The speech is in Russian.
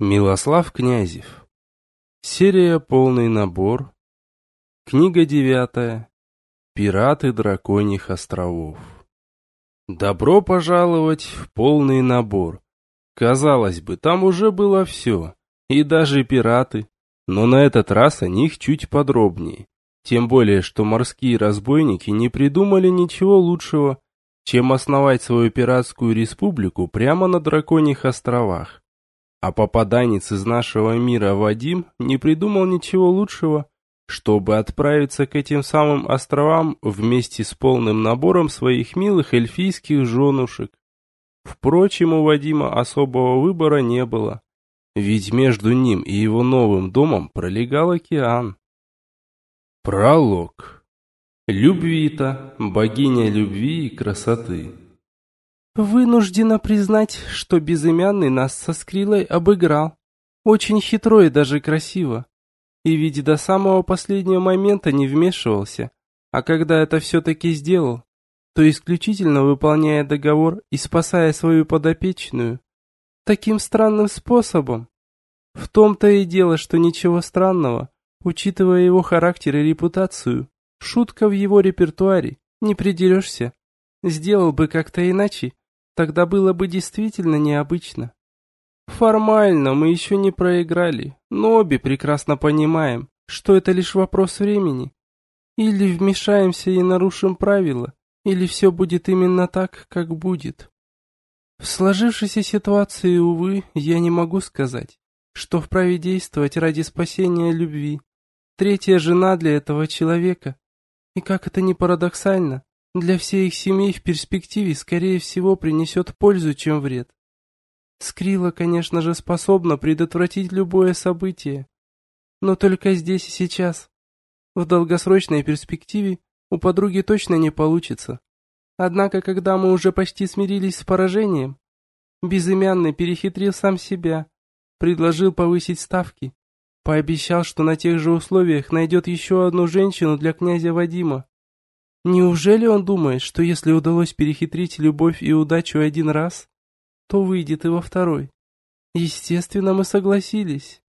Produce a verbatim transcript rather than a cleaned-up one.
Милослав Князев. Серия «Полный набор». Книга девятая. Пираты Драконьих островов. Добро пожаловать в полный набор. Казалось бы, там уже было все, и даже пираты, но на этот раз о них чуть подробнее. Тем более, что морские разбойники не придумали ничего лучшего, чем основать свою пиратскую республику прямо на Драконьих островах. А попаданец из нашего мира Вадим не придумал ничего лучшего, чтобы отправиться к этим самым островам вместе с полным набором своих милых эльфийских женушек. Впрочем, у Вадима особого выбора не было, ведь между ним и его новым домом пролегал океан. Пролог. Любвита, богиня любви и красоты. Вынуждена признать, что безымянный нас со Скрилой обыграл. Очень хитро и даже красиво. И ведь до самого последнего момента не вмешивался, а когда это все-таки сделал, то исключительно выполняя договор и спасая свою подопечную. Таким странным способом. В том-то и дело, что ничего странного, учитывая его характер и репутацию. Шутка в его репертуаре, не придерешься. Сделал бы как-то иначе, тогда было бы действительно необычно. Формально мы еще не проиграли, но обе прекрасно понимаем, что это лишь вопрос времени. Или вмешаемся и нарушим правила, или все будет именно так, как будет. В сложившейся ситуации, увы, я не могу сказать, что вправе действовать ради спасения любви. Третья жена для этого человека. И как это ни парадоксально, для всей их семей в перспективе, скорее всего, принесет пользу, чем вред. Скрила, конечно же, способна предотвратить любое событие. Но только здесь и сейчас. В долгосрочной перспективе у подруги точно не получится. Однако, когда мы уже почти смирились с поражением, безымянный перехитрил сам себя, предложил повысить ставки, пообещал, что на тех же условиях найдет еще одну женщину для князя Вадима. Неужели он думает, что если удалось перехитрить любовь и удачу один раз, то выйдет и во второй? Естественно, мы согласились.